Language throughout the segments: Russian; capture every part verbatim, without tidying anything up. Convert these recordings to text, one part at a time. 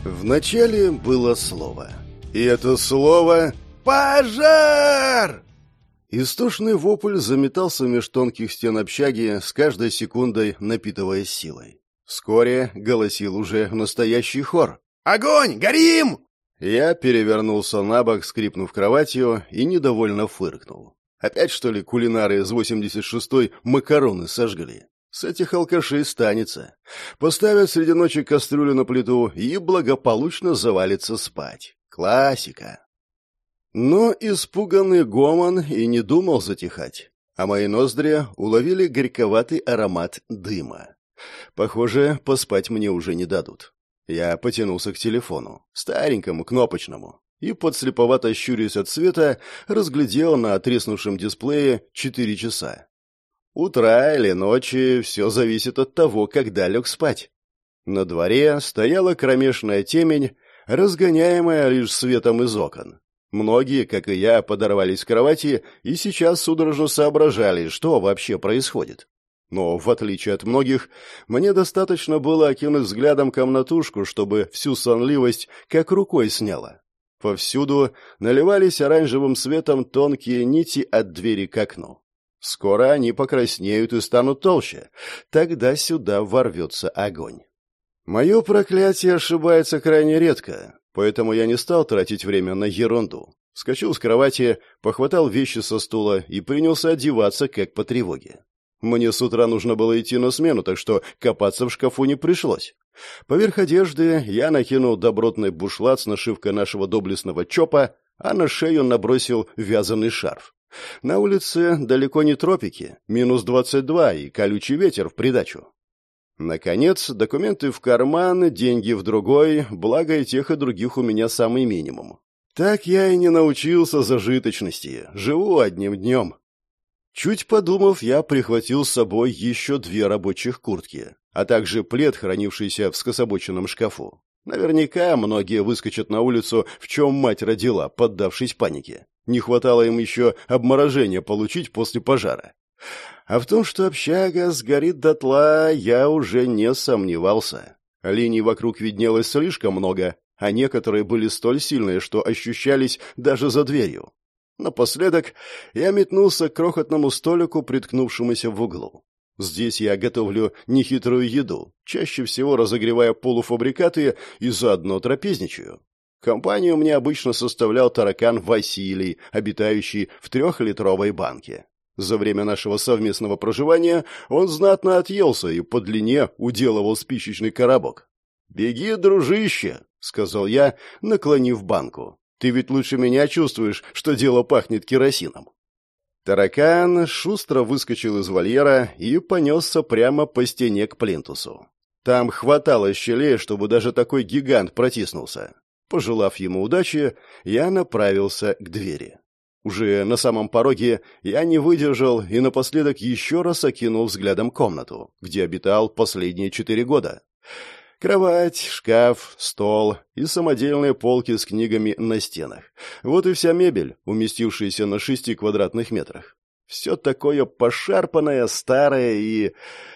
Вначале было слово. И это слово «Пожар!». Истошный вопль заметался меж тонких стен общаги, с каждой секундой напитываясь силой. Вскоре голосил уже настоящий хор. «Огонь! Горим!». Я перевернулся на бок, скрипнув кроватью, и недовольно фыркнул. Опять, что ли, кулинары из восемьдесят шестой макароны сожгли? С этих алкашей станется. Поставят среди ночи кастрюлю на плиту и благополучно завалится спать. Классика. Но испуганный гомон и не думал затихать, а мои ноздри уловили горьковатый аромат дыма. Похоже, поспать мне уже не дадут. Я потянулся к телефону, старенькому, кнопочному, и, подслеповато щурясь от света, разглядел на треснувшем дисплее четыре часа. Утра или ночи — все зависит от того, когда лег спать. На дворе стояла кромешная темень, разгоняемая лишь светом из окон. Многие, как и я, подорвались с кровати и сейчас судорожно соображали, что вообще происходит. Но, в отличие от многих, мне достаточно было окинуть взглядом комнатушку, чтобы всю сонливость как рукой сняло. Повсюду наливались оранжевым светом тонкие нити от двери к окну. Скоро они покраснеют и станут толще. Тогда сюда ворвется огонь. Мое проклятие ошибается крайне редко, поэтому я не стал тратить время на ерунду. Вскочил с кровати, похватал вещи со стула и принялся одеваться, как по тревоге. Мне с утра нужно было идти на смену, так что копаться в шкафу не пришлось. Поверх одежды я накинул добротный бушлат с нашивкой нашего доблестного ЧОПа, а на шею набросил вязаный шарф. На улице далеко не тропики, минус двадцать два и колючий ветер в придачу. Наконец, документы в карман, деньги в другой, благо и тех, и других у меня самый минимум. Так я и не научился зажиточности, живу одним днем. Чуть подумав, я прихватил с собой еще две рабочих куртки, а также плед, хранившийся в скособоченном шкафу. Наверняка многие выскочат на улицу, в чем мать родила, поддавшись панике. Не хватало им еще обморожения получить после пожара. А в том, что общага сгорит дотла, я уже не сомневался. Линий вокруг виднелось слишком много, а некоторые были столь сильные, что ощущались даже за дверью. Напоследок я метнулся к крохотному столику, приткнувшемуся в углу. Здесь я готовлю нехитрую еду, чаще всего разогревая полуфабрикаты и заодно трапезничаю. Компанию мне обычно составлял таракан Василий, обитающий в трехлитровой банке. За время нашего совместного проживания он знатно отъелся и по длине уделывал спичечный коробок. «Беги, дружище», — сказал я, наклонив банку. «Ты ведь лучше меня чувствуешь, что дело пахнет керосином». Таракан шустро выскочил из вольера и понесся прямо по стене к плинтусу. Там хватало щелей, чтобы даже такой гигант протиснулся. Пожелав ему удачи, я направился к двери. Уже на самом пороге я не выдержал и напоследок еще раз окинул взглядом комнату, где обитал последние четыре года. Кровать, шкаф, стол и самодельные полки с книгами на стенах. Вот и вся мебель, уместившаяся на шести квадратных метрах. Все такое пошарпанное, старое и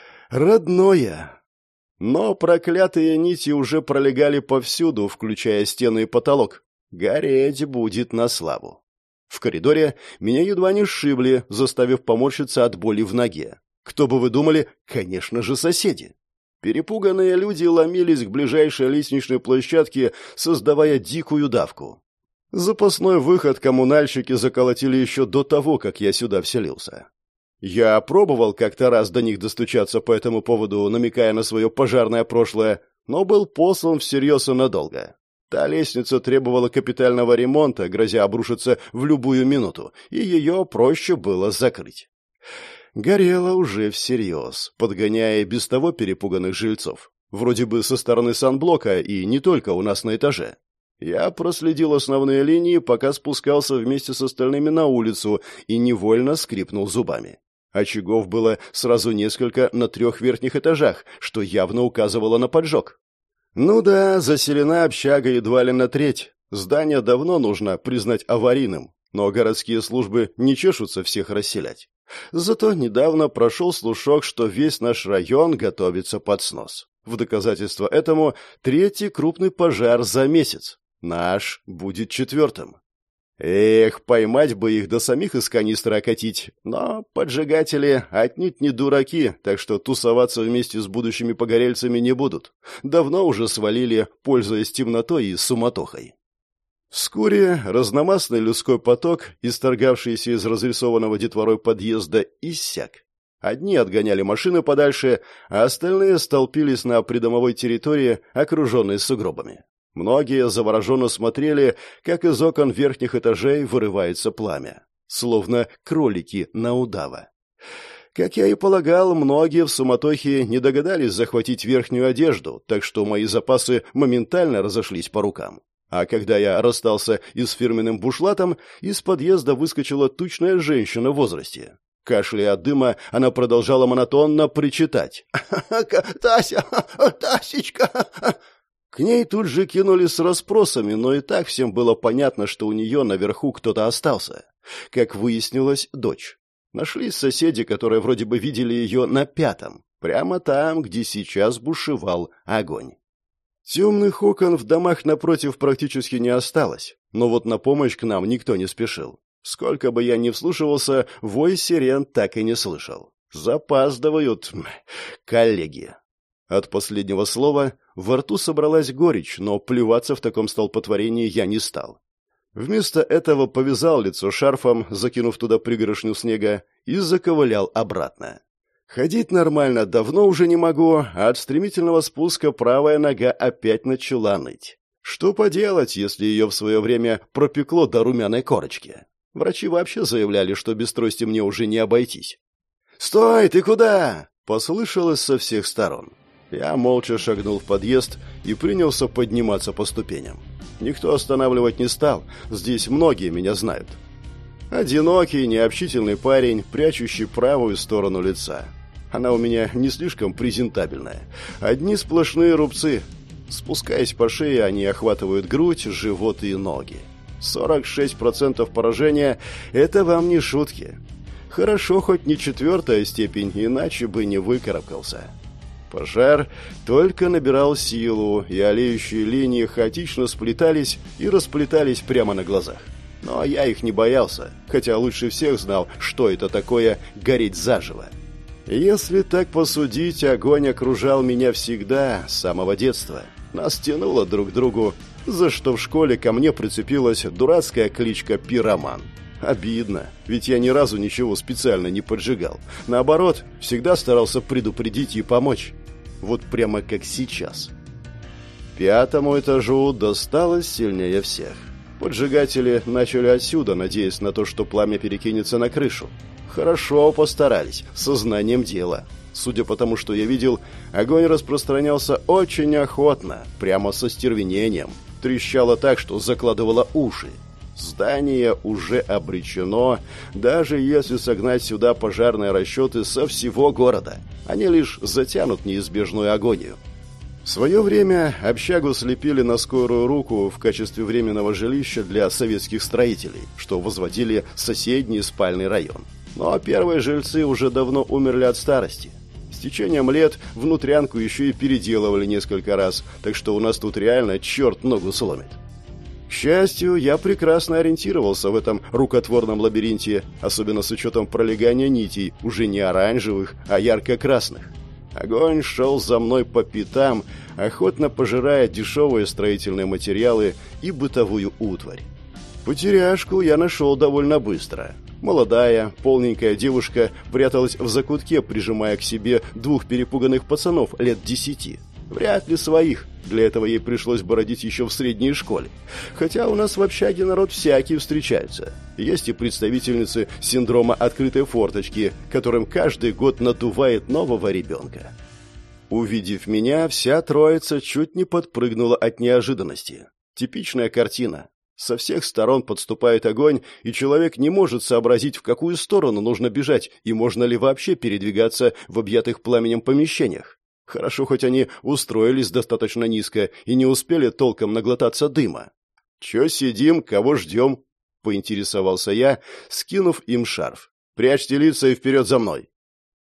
родное. Но проклятые нити уже пролегали повсюду, включая стены и потолок. Гореть будет на славу. В коридоре меня едва не сшибли, заставив поморщиться от боли в ноге. Кто бы вы думали? Конечно же, соседи. Перепуганные люди ломились к ближайшей лестничной площадке, создавая дикую давку. Запасной выход коммунальщики заколотили еще до того, как я сюда вселился. Я пробовал как-то раз до них достучаться по этому поводу, намекая на свое пожарное прошлое, но был послан всерьез и надолго. Та лестница требовала капитального ремонта, грозя обрушиться в любую минуту, и ее проще было закрыть. Горело уже всерьез, подгоняя без того перепуганных жильцов. Вроде бы со стороны санблока и не только у нас на этаже. Я проследил основные линии, пока спускался вместе с остальными на улицу и невольно скрипнул зубами. Очагов было сразу несколько на трех верхних этажах, что явно указывало на поджог. Ну да, заселена общага едва ли на треть. Здание давно нужно признать аварийным, но городские службы не чешутся всех расселять. Зато недавно прошел слушок, что весь наш район готовится под снос. В доказательство этому третий крупный пожар за месяц. Наш будет четвертым. Эх, поймать бы их, до самих из канистры окатить. Но поджигатели отнюдь не дураки, так что тусоваться вместе с будущими погорельцами не будут. Давно уже свалили, пользуясь темнотой и суматохой. Вскоре разномастный людской поток, исторгавшийся из разрисованного детворой подъезда, иссяк. Одни отгоняли машины подальше, а остальные столпились на придомовой территории, окруженной сугробами. Многие завороженно смотрели, как из окон верхних этажей вырывается пламя, словно кролики на удава. Как я и полагал, многие в суматохе не догадались захватить верхнюю одежду, так что мои запасы моментально разошлись по рукам. А когда я расстался и с фирменным бушлатом, из подъезда выскочила тучная женщина в возрасте. Кашляя от дыма, она продолжала монотонно причитать. «Тася! Тасечка!» К ней тут же кинулись с расспросами, но и так всем было понятно, что у нее наверху кто-то остался. Как выяснилось, дочь. Нашлись соседи, которые вроде бы видели ее на пятом, прямо там, где сейчас бушевал огонь. Темных окон в домах напротив практически не осталось, но вот на помощь к нам никто не спешил. Сколько бы я ни вслушивался, вой сирен так и не слышал. Запаздывают коллеги. От последнего слова во рту собралась горечь, но плеваться в таком столпотворении я не стал. Вместо этого повязал лицо шарфом, закинув туда пригоршню снега, и заковылял обратно. Ходить нормально давно уже не могу, а от стремительного спуска правая нога опять начала ныть. Что поделать, если ее в свое время пропекло до румяной корочки? Врачи вообще заявляли, что без трости мне уже не обойтись. «Стой, ты куда?» — послышалось со всех сторон. Я молча шагнул в подъезд и принялся подниматься по ступеням. Никто останавливать не стал, здесь многие меня знают. Одинокий, необщительный парень, прячущий правую сторону лица. Она у меня не слишком презентабельная. Одни сплошные рубцы. Спускаясь по шее, они охватывают грудь, живот и ноги. сорок шесть процентов поражения – это вам не шутки. Хорошо, хоть не четвертая степень, иначе бы не выкарабкался. Пожар только набирал силу, и олеющие линии хаотично сплетались и расплетались прямо на глазах. Но я их не боялся, хотя лучше всех знал, что это такое гореть заживо. Если так посудить, огонь окружал меня всегда, с самого детства. Нас тянуло друг к другу, за что в школе ко мне прицепилась дурацкая кличка «Пироман». Обидно, ведь я ни разу ничего специально не поджигал. Наоборот, всегда старался предупредить и помочь. Вот прямо как сейчас. Пятому этажу досталось сильнее всех. Поджигатели начали отсюда, надеясь на то, что пламя перекинется на крышу. Хорошо постарались, сознанием дела. Судя по тому, что я видел, огонь распространялся очень охотно, прямо со стервенением. Трещало так, что закладывало уши. Здание уже обречено, даже если согнать сюда пожарные расчеты со всего города. Они лишь затянут неизбежную агонию. В свое время общагу слепили на скорую руку в качестве временного жилища для советских строителей, что возводили соседний спальный район. Но первые жильцы уже давно умерли от старости. С течением лет внутрянку еще и переделывали несколько раз, так что у нас тут реально черт ногу сломит. К счастью, я прекрасно ориентировался в этом рукотворном лабиринте, особенно с учетом пролегания нитей, уже не оранжевых, а ярко-красных. Огонь шел за мной по пятам, охотно пожирая дешевые строительные материалы и бытовую утварь. Потеряшку я нашел довольно быстро. Молодая, полненькая девушка пряталась в закутке, прижимая к себе двух перепуганных пацанов лет десяти. Вряд ли своих. Для этого ей пришлось бородить еще в средней школе. Хотя у нас в общаге народ всякий встречается. Есть и представительницы синдрома открытой форточки, которым каждый год надувает нового ребенка. Увидев меня, вся троица чуть не подпрыгнула от неожиданности. Типичная картина. Со всех сторон подступает огонь, и человек не может сообразить, в какую сторону нужно бежать, и можно ли вообще передвигаться в объятых пламенем помещениях. Хорошо, хоть они устроились достаточно низко и не успели толком наглотаться дыма. «Чё сидим, кого ждем?» — поинтересовался я, скинув им шарф. «Прячьте лица и вперед за мной!»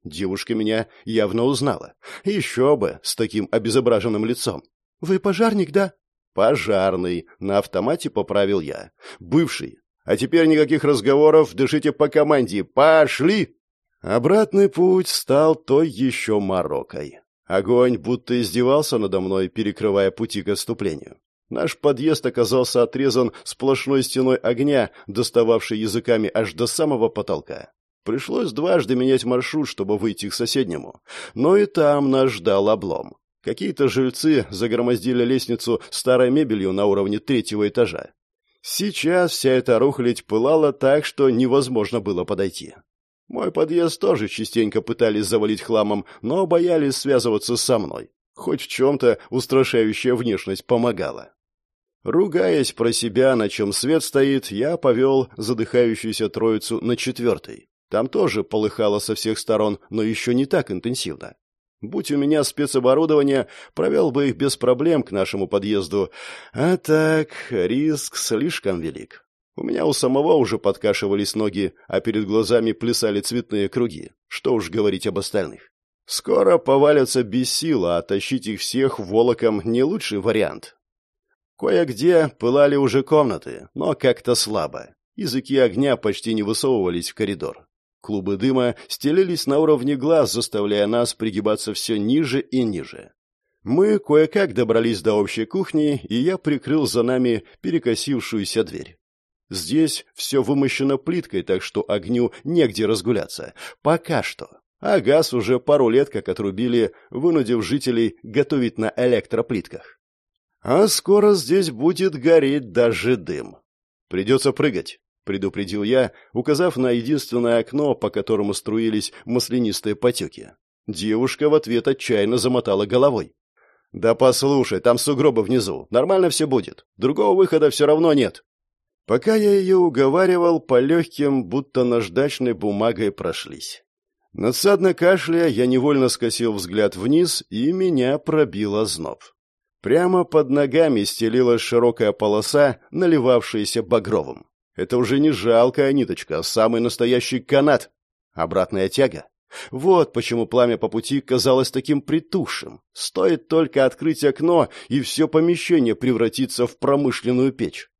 Девушка меня явно узнала. Еще бы, с таким обезображенным лицом. «Вы пожарник, да?» «Пожарный», — на автомате поправил я. «Бывший. А теперь никаких разговоров, дышите по команде. Пошли!» Обратный путь стал той еще морокой. Огонь будто издевался надо мной, перекрывая пути к отступлению. Наш подъезд оказался отрезан сплошной стеной огня, достававшей языками аж до самого потолка. Пришлось дважды менять маршрут, чтобы выйти к соседнему. Но и там нас ждал облом. Какие-то жильцы загромоздили лестницу старой мебелью на уровне третьего этажа. Сейчас вся эта рухлядь пылала так, что невозможно было подойти. Мой подъезд тоже частенько пытались завалить хламом, но боялись связываться со мной. Хоть в чем-то устрашающая внешность помогала. Ругаясь про себя, на чем свет стоит, я повел задыхающуюся троицу на четвертый. Там тоже полыхало со всех сторон, но еще не так интенсивно. Будь у меня спецоборудование, провел бы их без проблем к нашему подъезду. А так, риск слишком велик. У меня у самого уже подкашивались ноги, а перед глазами плясали цветные круги. Что уж говорить об остальных. Скоро повалятся без сил, а тащить их всех волоком не лучший вариант. Кое-где пылали уже комнаты, но как-то слабо. Языки огня почти не высовывались в коридор. Клубы дыма стелились на уровне глаз, заставляя нас пригибаться все ниже и ниже. Мы кое-как добрались до общей кухни, и я прикрыл за нами перекосившуюся дверь. Здесь все вымощено плиткой, так что огню негде разгуляться. Пока что. А газ уже пару лет как отрубили, вынудив жителей готовить на электроплитках. А скоро здесь будет гореть даже дым. Придется прыгать, предупредил я, указав на единственное окно, по которому струились маслянистые потеки. Девушка в ответ отчаянно замотала головой. «Да послушай, там сугробы внизу. Нормально все будет. Другого выхода все равно нет». Пока я ее уговаривал, по легким, будто наждачной бумагой прошлись. Надсадно кашляя, я невольно скосил взгляд вниз, и меня пробил озноб. Прямо под ногами стелилась широкая полоса, наливавшаяся багровым. Это уже не жалкая ниточка, а самый настоящий канат. Обратная тяга. Вот почему пламя по пути казалось таким притухшим. Стоит только открыть окно, и все помещение превратится в промышленную печь.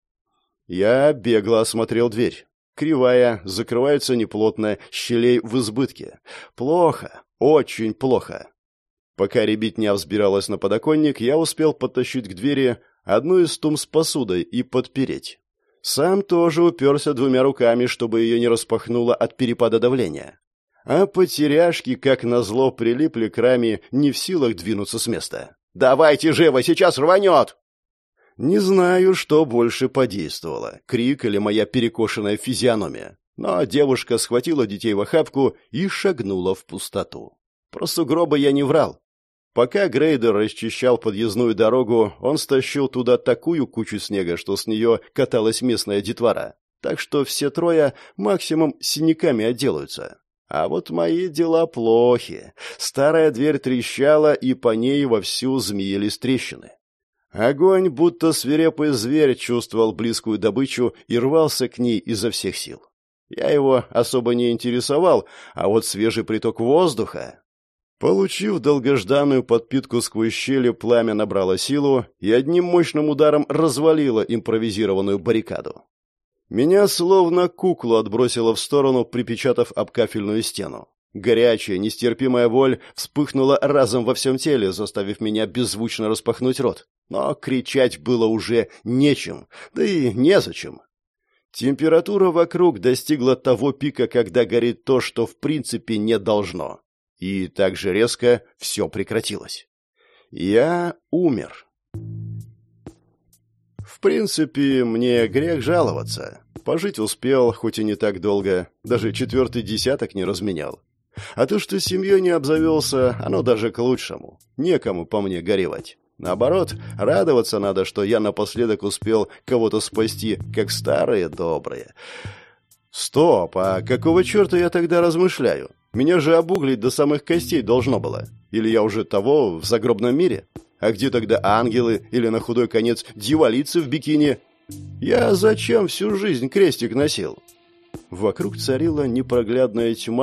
Я бегло осмотрел дверь. Кривая, закрывается неплотно, щелей в избытке. Плохо, очень плохо. Пока ребятня взбиралась на подоконник, я успел подтащить к двери одну из тум с посудой и подпереть. Сам тоже уперся двумя руками, чтобы ее не распахнуло от перепада давления. А потеряшки, как назло, прилипли к раме, не в силах двинуться с места. «Давайте живо, сейчас рванет!» Не знаю, что больше подействовало, крик или моя перекошенная физиономия, но девушка схватила детей в охапку и шагнула в пустоту. Про сугробы я не врал. Пока грейдер расчищал подъездную дорогу, он стащил туда такую кучу снега, что с нее каталась местная детвора, так что все трое максимум синяками отделаются. А вот мои дела плохи. Старая дверь трещала, и по ней вовсю змеились трещины. Огонь, будто свирепый зверь, чувствовал близкую добычу и рвался к ней изо всех сил. Я его особо не интересовал, а вот свежий приток воздуха... Получив долгожданную подпитку сквозь щели, пламя набрало силу и одним мощным ударом развалило импровизированную баррикаду. Меня словно куклу отбросило в сторону, припечатав об кафельную стену. Горячая, нестерпимая боль вспыхнула разом во всем теле, заставив меня беззвучно распахнуть рот. Но кричать было уже нечем, да и незачем. Температура вокруг достигла того пика, когда горит то, что в принципе не должно. И так же резко все прекратилось. Я умер. В принципе, мне грех жаловаться. Пожить успел, хоть и не так долго, даже четвертый десяток не разменял. А то, что семьей не обзавелся, оно даже к лучшему. Некому по мне горевать. Наоборот, радоваться надо, что я напоследок успел кого-то спасти, как старые добрые. Стоп, а какого черта я тогда размышляю? Меня же обуглить до самых костей должно было. Или я уже того в загробном мире? А где тогда ангелы или на худой конец дьяволицы в бикини? Я зачем всю жизнь крестик носил? Вокруг царила непроглядная тьма,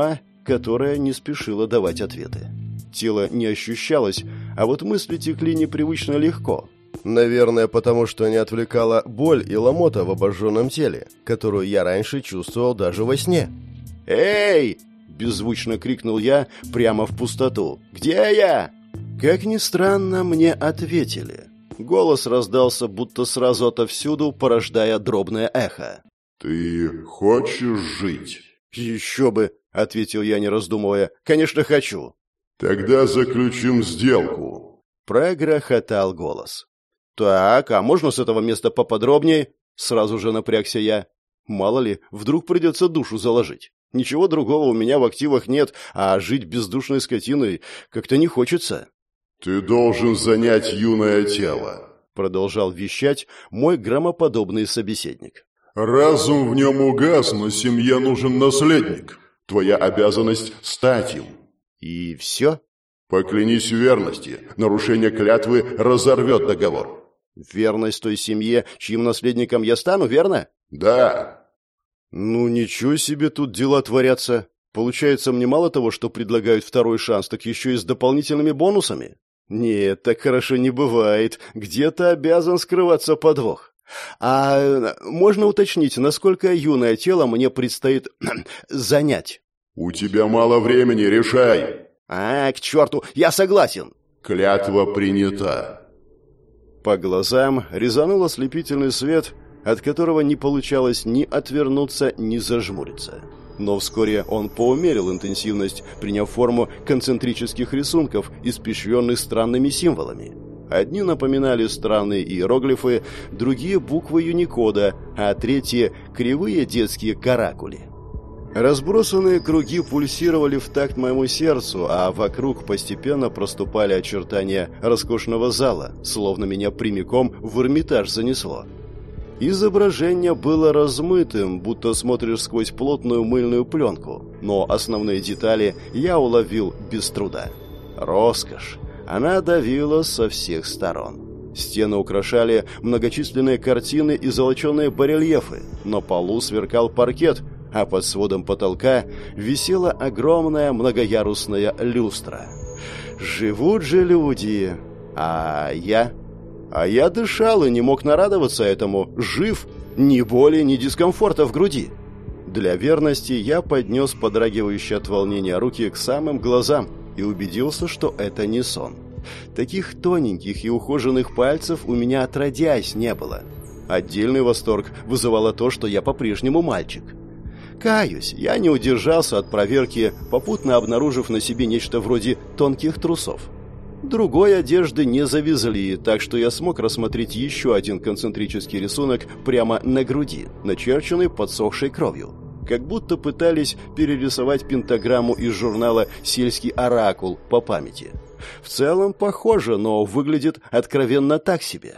которая не спешила давать ответы. Тело не ощущалось, а вот мысли текли непривычно легко. Наверное, потому что не отвлекала боль и ломота в обожженном теле, которую я раньше чувствовал даже во сне. «Эй!» – беззвучно крикнул я прямо в пустоту. «Где я?» Как ни странно, мне ответили. Голос раздался будто сразу отовсюду, порождая дробное эхо. «Ты хочешь жить?» «Еще бы!» – ответил я, не раздумывая. «Конечно, хочу!» «Тогда заключим сделку!» – прогрохотал голос. «Так, а можно с этого места поподробнее?» – сразу же напрягся я. «Мало ли, вдруг придется душу заложить. Ничего другого у меня в активах нет, а жить бездушной скотиной как-то не хочется». «Ты должен занять юное тело», — продолжал вещать мой громоподобный собеседник. «Разум в нем угас, но семье нужен наследник. Твоя обязанность — стать им». «И все?» «Поклянись в верности. Нарушение клятвы разорвет договор». «Верность той семье, чьим наследником я стану, верно?» «Да». «Ну, ничего себе тут дела творятся. Получается, мне мало того, что предлагают второй шанс, так еще и с дополнительными бонусами?» «Нет, так хорошо не бывает. Где-то обязан скрываться подвох. А можно уточнить, насколько юное тело мне предстоит занять?» «У тебя мало времени, решай». «А, к черту, я согласен». «Клятва принята». По глазам резанул ослепительный свет, от которого не получалось ни отвернуться, ни зажмуриться. Но вскоре он поумерил интенсивность, приняв форму концентрических рисунков, испещренных странными символами. Одни напоминали странные иероглифы, другие — буквы Юникода, а третьи — кривые детские каракули. Разбросанные круги пульсировали в такт моему сердцу, а вокруг постепенно проступали очертания роскошного зала, словно меня прямиком в Эрмитаж занесло. Изображение было размытым, будто смотришь сквозь плотную мыльную пленку, но основные детали я уловил без труда. Роскошь. Она давила со всех сторон. Стены украшали многочисленные картины и золоченые барельефы, на полу сверкал паркет, а под сводом потолка висела огромная многоярусная люстра. Живут же люди, а я... А я дышал и не мог нарадоваться этому. Жив, ни боли, ни дискомфорта в груди. Для верности я поднес подрагивающие от волнения руки к самым глазам и убедился, что это не сон. Таких тоненьких и ухоженных пальцев у меня отродясь не было. Отдельный восторг вызывало то, что я по-прежнему мальчик. Каюсь, я не удержался от проверки, попутно обнаружив на себе нечто вроде тонких трусов. Другой одежды не завезли, так что я смог рассмотреть еще один концентрический рисунок прямо на груди, начерченный подсохшей кровью. Как будто пытались перерисовать пентаграмму из журнала «Сельский оракул» по памяти. В целом похоже, но выглядит откровенно так себе.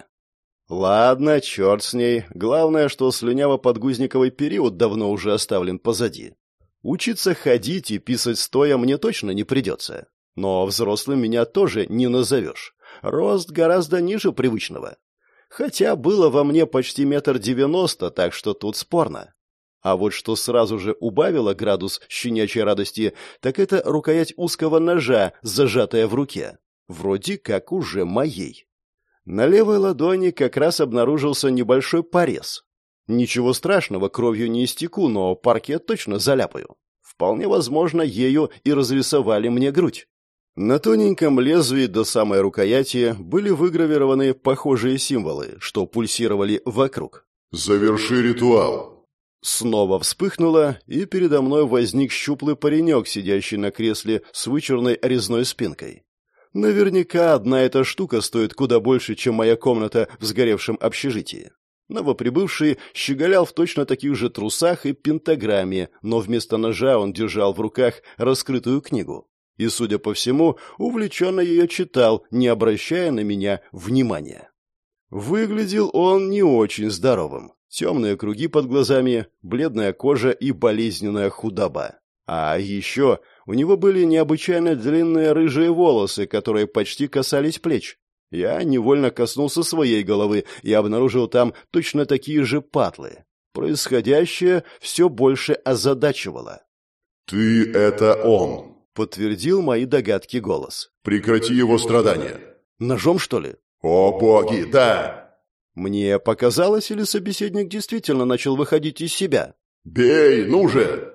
Ладно, черт с ней. Главное, что слюняво-подгузниковый период давно уже оставлен позади. Учиться ходить и писать стоя мне точно не придется. Но взрослым меня тоже не назовешь. Рост гораздо ниже привычного. Хотя было во мне почти метр девяносто, так что тут спорно. А вот что сразу же убавило градус щенячьей радости, так это рукоять узкого ножа, зажатая в руке. Вроде как уже моей. На левой ладони как раз обнаружился небольшой порез. Ничего страшного, кровью не истеку, но паркет точно заляпаю. Вполне возможно, ею и разрисовали мне грудь. На тоненьком лезвии до самой рукояти были выгравированы похожие символы, что пульсировали вокруг. «Заверши ритуал». Снова вспыхнуло, и передо мной возник щуплый паренек, сидящий на кресле с вычурной резной спинкой. Наверняка одна эта штука стоит куда больше, чем моя комната в сгоревшем общежитии. Новоприбывший щеголял в точно таких же трусах и пентаграмме, но вместо ножа он держал в руках раскрытую книгу. И, судя по всему, увлеченно ее читал, не обращая на меня внимания. Выглядел он не очень здоровым. Темные круги под глазами, бледная кожа и болезненная худоба. А еще у него были необычайно длинные рыжие волосы, которые почти касались плеч. Я невольно коснулся своей головы и обнаружил там точно такие же патлы. Происходящее все больше озадачивало. «Ты — это он», — подтвердил мои догадки голос. «Прекрати его страдания». «Ножом, что ли?» «О боги, да!» Мне показалось, или собеседник действительно начал выходить из себя? «Бей, ну же!»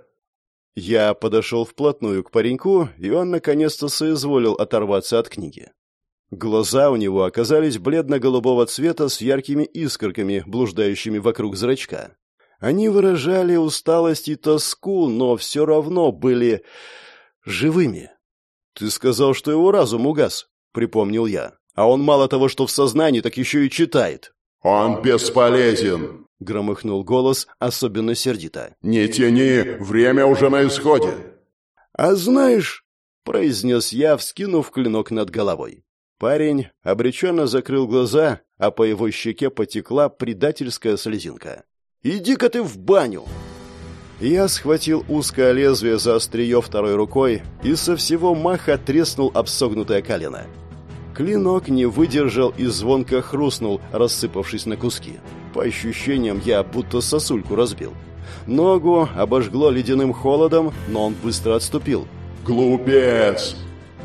Я подошел вплотную к пареньку, и он наконец-то соизволил оторваться от книги. Глаза у него оказались бледно-голубого цвета с яркими искорками, блуждающими вокруг зрачка. Они выражали усталость и тоску, но все равно были живыми. «Ты сказал, что его разум угас», — припомнил я. «А он мало того, что в сознании, так еще и читает». «Он бесполезен», — громыхнул голос особенно сердито. «Не тяни, время уже на исходе». «А знаешь», — произнес я, вскинув клинок над головой. Парень обреченно закрыл глаза, а по его щеке потекла предательская слезинка. «Иди-ка ты в баню!» Я схватил узкое лезвие за острие второй рукой и со всего маха треснул об согнутое колено. Клинок не выдержал и звонко хрустнул, рассыпавшись на куски. По ощущениям, я будто сосульку разбил. Ногу обожгло ледяным холодом, но он быстро отступил. «Глупец!»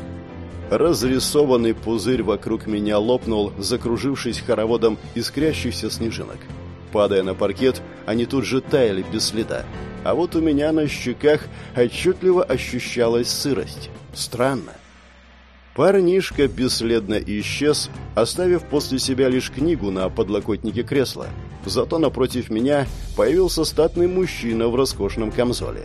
Разрисованный пузырь вокруг меня лопнул, закружившись хороводом искрящихся снежинок. Падая на паркет, они тут же таяли без следа. А вот у меня на щеках отчетливо ощущалась сырость. Странно. Парнишка бесследно исчез, оставив после себя лишь книгу на подлокотнике кресла. Зато напротив меня появился статный мужчина в роскошном камзоле.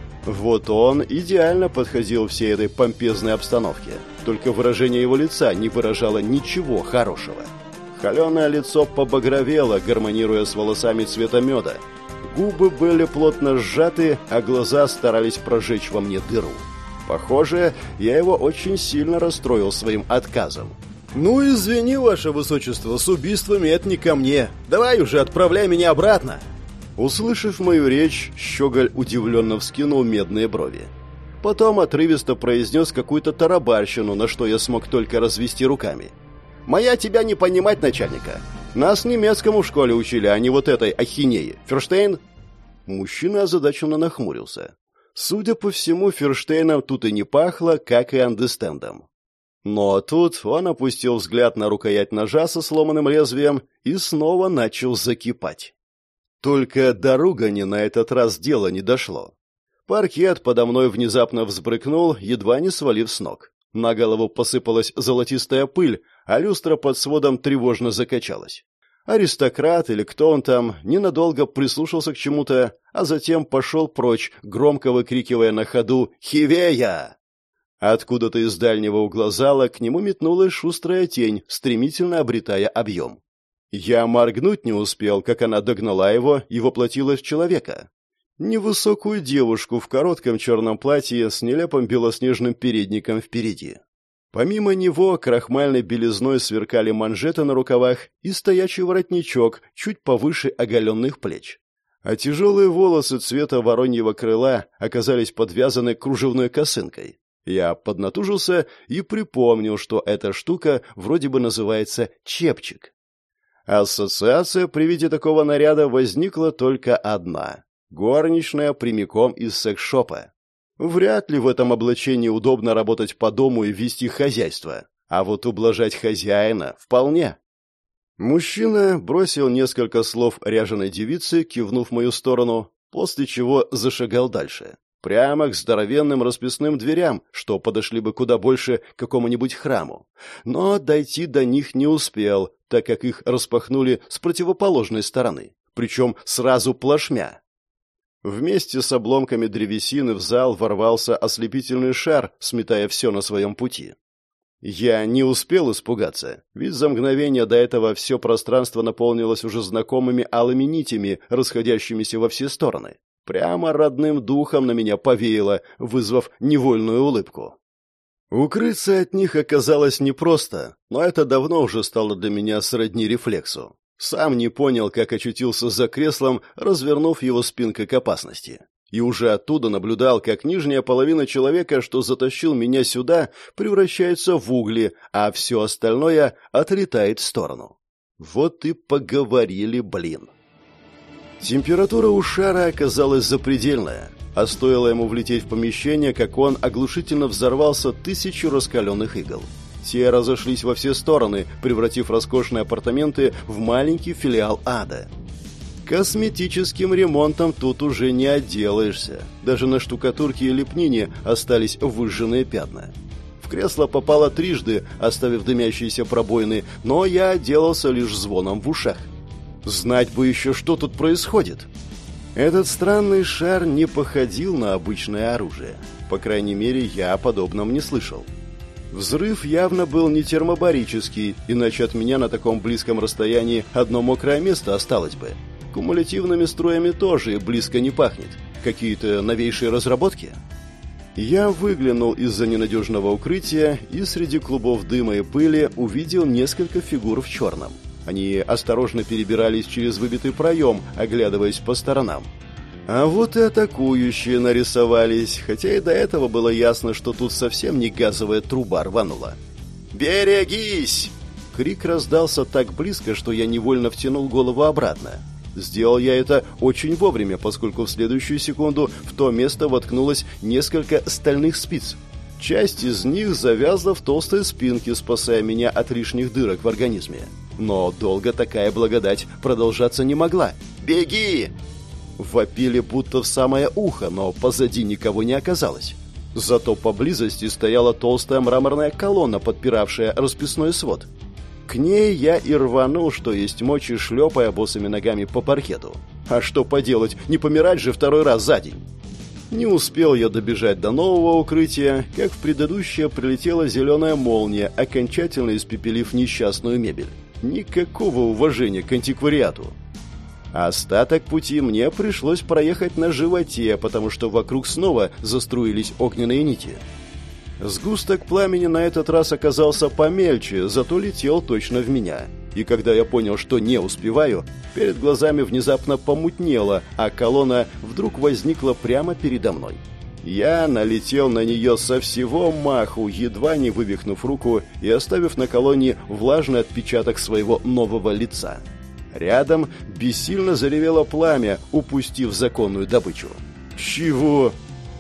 Вот он идеально подходил всей этой помпезной обстановке. Только выражение его лица не выражало ничего хорошего. Холеное лицо побагровело, гармонируя с волосами цвета меда. Губы были плотно сжаты, а глаза старались прожечь во мне дыру. Похоже, я его очень сильно расстроил своим отказом. «Ну, извини, ваше высочество, с убийствами это не ко мне. Давай уже отправляй меня обратно!» Услышав мою речь, щеголь удивленно вскинул медные брови. Потом отрывисто произнес какую-то тарабарщину, на что я смог только развести руками. «Моя тебя не понимать, начальника. Нас немецкому в школе учили, а не вот этой ахинеи. Ферштейн?» Мужчина озадаченно нахмурился. Судя по всему, Ферштейном тут и не пахло, как и андестендом. Но тут он опустил взгляд на рукоять ножа со сломанным лезвием и снова начал закипать. Только до ругани на этот раз дело не дошло. Паркет подо мной внезапно взбрыкнул, едва не свалив с ног. На голову посыпалась золотистая пыль, а люстра под сводом тревожно закачалась. Аристократ, или кто он там, ненадолго прислушался к чему-то, а затем пошел прочь, громко выкрикивая на ходу «Хивея!». Откуда-то из дальнего угла зала к нему метнулась шустрая тень, стремительно обретая объем. Я моргнуть не успел, как она догнала его и воплотилась в человека. Невысокую девушку в коротком черном платье с нелепым белоснежным передником впереди. Помимо него крахмальной белизной сверкали манжеты на рукавах и стоячий воротничок чуть повыше оголенных плеч. А тяжелые волосы цвета вороньего крыла оказались подвязаны кружевной косынкой. Я поднатужился и припомнил, что эта штука вроде бы называется чепчик. Ассоциация при виде такого наряда возникла только одна — горничная прямиком из секс-шопа. Вряд ли в этом облачении удобно работать по дому и вести хозяйство, а вот ублажать хозяина вполне. Мужчина бросил несколько слов ряженой девице, кивнув в мою сторону, после чего зашагал дальше, прямо к здоровенным расписным дверям, что подошли бы куда больше к какому-нибудь храму. Но дойти до них не успел, так как их распахнули с противоположной стороны, причем сразу плашмя. Вместе с обломками древесины в зал ворвался ослепительный шар, сметая все на своем пути. Я не успел испугаться, ведь за мгновение до этого все пространство наполнилось уже знакомыми алыми нитями, расходящимися во все стороны. Прямо родным духом на меня повеяло, вызвав невольную улыбку. Укрыться от них оказалось непросто, но это давно уже стало для меня сродни рефлексу. Сам не понял, как очутился за креслом, развернув его спинкой к опасности. И уже оттуда наблюдал, как нижняя половина человека, что затащил меня сюда, превращается в угли, а все остальное отлетает в сторону. Вот и поговорили, блин. Температура у шара оказалась запредельная. а стоило ему влететь в помещение, как он оглушительно взорвался тысячу раскаленных игл. Те разошлись во все стороны, превратив роскошные апартаменты в маленький филиал ада. Косметическим ремонтом тут уже не отделаешься. Даже на штукатурке и лепнине остались выжженные пятна. В кресло попало трижды, оставив дымящиеся пробоины, но я отделался лишь звоном в ушах. Знать бы еще, что тут происходит. Этот странный шар не походил на обычное оружие. По крайней мере, я о подобном не слышал. Взрыв явно был не термобарический, иначе от меня на таком близком расстоянии одно мокрое место осталось бы. Кумулятивными струями тоже и близко не пахнет. Какие-то новейшие разработки? Я выглянул из-за ненадежного укрытия и среди клубов дыма и пыли увидел несколько фигур в черном. Они осторожно перебирались через выбитый проем, оглядываясь по сторонам. А вот и атакующие нарисовались, хотя и до этого было ясно, что тут совсем не газовая труба рванула. «Берегись!» Крик раздался так близко, что я невольно втянул голову обратно. Сделал я это очень вовремя, поскольку в следующую секунду в то место воткнулось несколько стальных спиц. Часть из них завязла в толстой спинке, спасая меня от лишних дырок в организме. Но долго такая благодать продолжаться не могла. «Беги!» Вопили будто в самое ухо, но позади никого не оказалось. Зато поблизости стояла толстая мраморная колонна, подпиравшая расписной свод. К ней я и рванул, что есть мочи, шлепая босыми ногами по паркету. А что поделать, не помирать же второй раз за день. Не успел я добежать до нового укрытия, как в предыдущее прилетела зеленая молния, окончательно испепелив несчастную мебель. Никакого уважения к антиквариату. Остаток пути мне пришлось проехать на животе, потому что вокруг снова заструились огненные нити. Сгусток пламени на этот раз оказался помельче, зато летел точно в меня. И когда я понял, что не успеваю, перед глазами внезапно помутнело, а колонна вдруг возникла прямо передо мной. Я налетел на нее со всего маху, едва не вывихнув руку и оставив на колонне влажный отпечаток своего нового лица. Рядом бессильно заревело пламя, упустив законную добычу. «Чего?»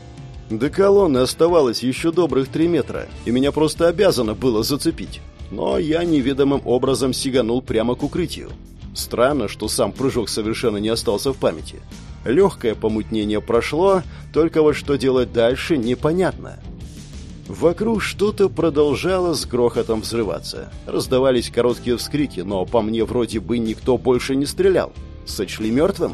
До колонны оставалось еще добрых три метра, и меня просто обязано было зацепить. Но я неведомым образом сиганул прямо к укрытию. Странно, что сам прыжок совершенно не остался в памяти. Легкое помутнение прошло, только вот что делать дальше непонятно. Вокруг что-то продолжало с грохотом взрываться. Раздавались короткие вскрики, но по мне вроде бы никто больше не стрелял. Сочли мертвым?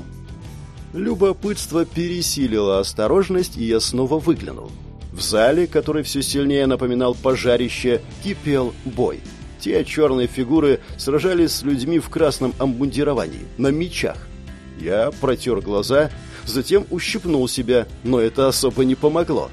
Любопытство пересилило осторожность, и я снова выглянул. В зале, который все сильнее напоминал пожарище, кипел бой. Те черные фигуры сражались с людьми в красном обмундировании, на мечах. Я протер глаза, затем ущипнул себя, но это особо не помогло.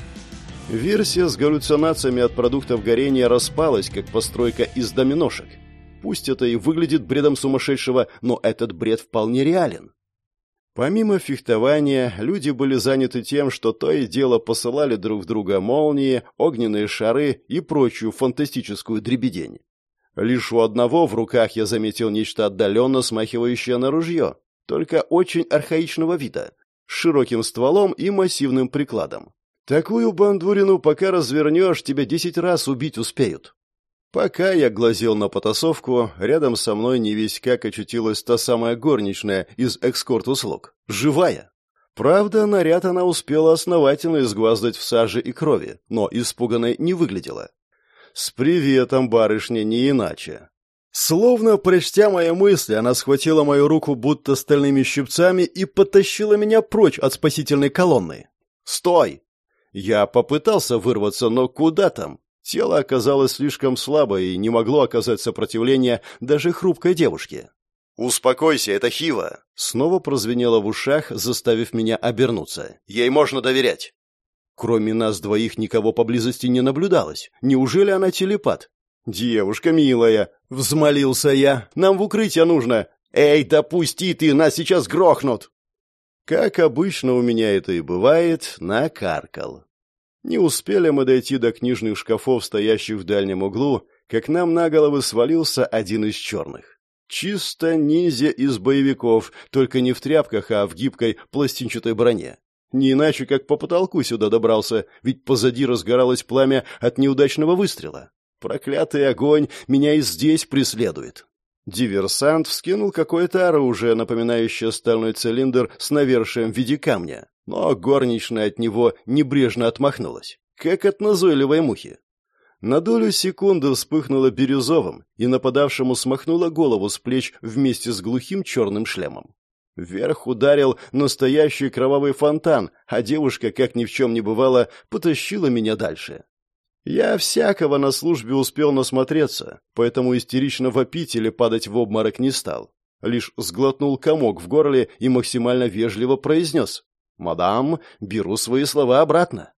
Версия с галлюцинациями от продуктов горения распалась, как постройка из доминошек. Пусть это и выглядит бредом сумасшедшего, но этот бред вполне реален. Помимо фехтования, люди были заняты тем, что то и дело посылали друг в друга молнии, огненные шары и прочую фантастическую дребедень. Лишь у одного в руках я заметил нечто отдаленно смахивающее на ружье, только очень архаичного вида, с широким стволом и массивным прикладом. Такую бандурину, пока развернешь, тебя десять раз убить успеют. Пока я глазел на потасовку, рядом со мной не весь как очутилась та самая горничная из экскорт-услуг. Живая. Правда, наряд она успела основательно изгваздать в саже и крови, но испуганной не выглядела. С приветом, барышня, не иначе. Словно прочтя мои мысли, она схватила мою руку будто стальными щипцами и потащила меня прочь от спасительной колонны. «Стой!» Я попытался вырваться, но куда там? Тело оказалось слишком слабо и не могло оказать сопротивления даже хрупкой девушке. «Успокойся, это Хива!» Снова прозвенело в ушах, заставив меня обернуться. «Ей можно доверять!» Кроме нас двоих никого поблизости не наблюдалось. Неужели она телепат? «Девушка милая!» — взмолился я. «Нам в укрытие нужно!» «Эй, допусти ты, нас сейчас грохнут!» Как обычно у меня это и бывает, накаркал. Не успели мы дойти до книжных шкафов, стоящих в дальнем углу, как нам на головы свалился один из черных. Чисто ниндзя из боевиков, только не в тряпках, а в гибкой пластинчатой броне. Не иначе, как по потолку сюда добрался, ведь позади разгоралось пламя от неудачного выстрела. Проклятый огонь меня и здесь преследует. Диверсант вскинул какое-то оружие, напоминающее стальной цилиндр с навершием в виде камня, но горничная от него небрежно отмахнулась, как от назойливой мухи. На долю секунды вспыхнуло бирюзовым, и нападавшему смахнуло голову с плеч вместе с глухим черным шлемом. Вверх ударил настоящий кровавый фонтан, а девушка, как ни в чем не бывало, потащила меня дальше. Я всякого на службе успел насмотреться, поэтому истерично вопить или падать в обморок не стал. Лишь сглотнул комок в горле и максимально вежливо произнес: «Мадам, беру свои слова обратно».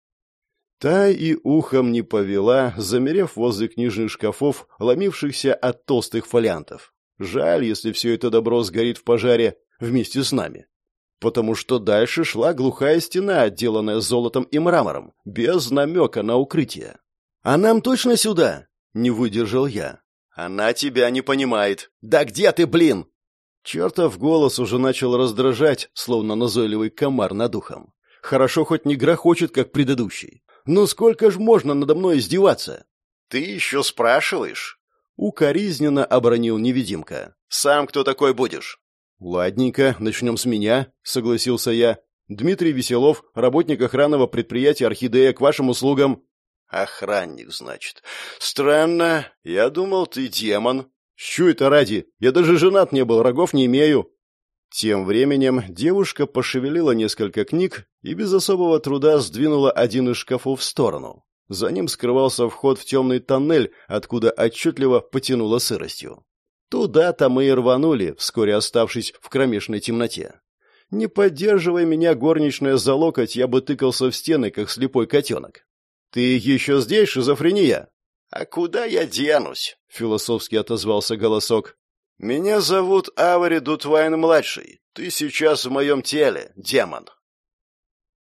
Та и ухом не повела, замерев возле книжных шкафов, ломившихся от толстых фолиантов. Жаль, если все это добро сгорит в пожаре вместе с нами. Потому что дальше шла глухая стена, отделанная золотом и мрамором, без намека на укрытие. «А нам точно сюда?» — не выдержал я. «Она тебя не понимает. Да где ты, блин?» Чертов голос уже начал раздражать, словно назойливый комар над ухом. Хорошо хоть не грохочет, как предыдущий. «Ну сколько ж можно надо мной издеваться?» «Ты еще спрашиваешь?» Укоризненно обронил невидимка. «Сам кто такой будешь?» «Ладненько, начнем с меня», — согласился я. «Дмитрий Веселов, работник охранного предприятия «Орхидея», к вашим услугам». «Охранник, значит. Странно. Я думал, ты демон». «Чё это ради? Я даже женат не был, рогов не имею». Тем временем девушка пошевелила несколько книг и без особого труда сдвинула один из шкафов в сторону. За ним скрывался вход в темный тоннель, откуда отчетливо потянуло сыростью. Туда-то мы и рванули, вскоре оставшись в кромешной темноте. Не поддерживая меня, горничная, за локоть, я бы тыкался в стены, как слепой котенок. «Ты еще здесь, шизофрения?» «А куда я денусь?» — философски отозвался голосок. «Меня зовут Авари Дутвайн-младший. Ты сейчас в моем теле, демон».